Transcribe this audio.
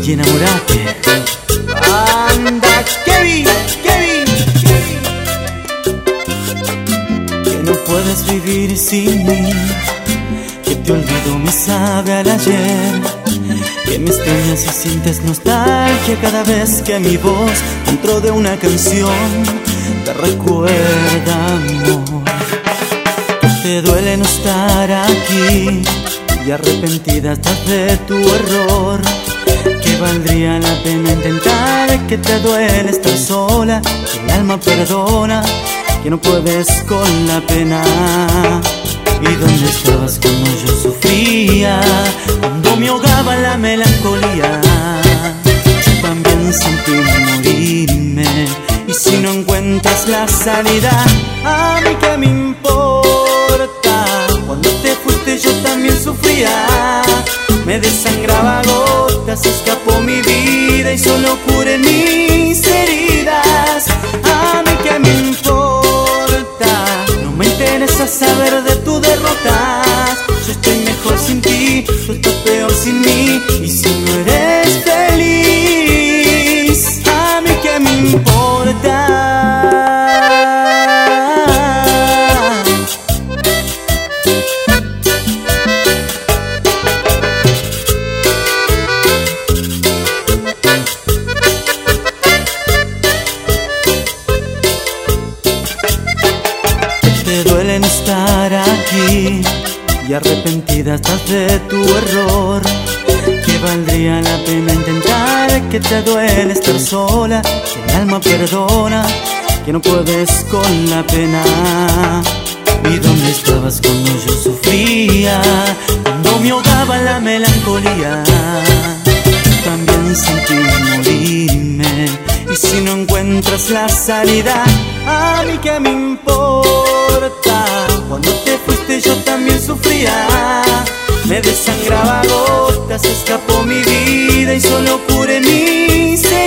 y enamorate. Anda, Kevin, Kevin, que no puedes vivir sin mí, que te olvido me sabe al ayer, que me extrañas y sientes nostalgia cada vez que mi voz dentro de una canción te recuerda, amor. Que te duele no estar aquí y arrepentida estás de tu error, que valdría la pena intentar, que te duele estar sola, que el alma perdona, que no puedes con la pena. ¿Y dónde estabas cuando yo sufría? Cuando me ahogaba la melancolía. Yo también sentí morirme, y si no encuentras la salida, a mí qué me importa. Cuando te fuiste yo también sufría, me desangraba a gotas, escapó mi vida y solo curé mis heridas. A mí qué me importa, no me interesa saber de tu derrota. Yo estoy mejor sin ti, tú estás peor sin mí, y si no eres feliz, a mí qué me importa. Te duele no estar aquí y arrepentida estás de tu error, que valdría la pena intentar, que te duele estar sola, que el alma perdona, que no puedes con la pena. ¿Y dónde estabas cuando yo sufría? Cuando me ahogaba la melancolía. También sentí morirme, y si no encuentras la salida, a mí qué me importa. Cuando te fuiste yo también sufría, me desangraba a gotas, escapó mi vida y solo curé mis heridas.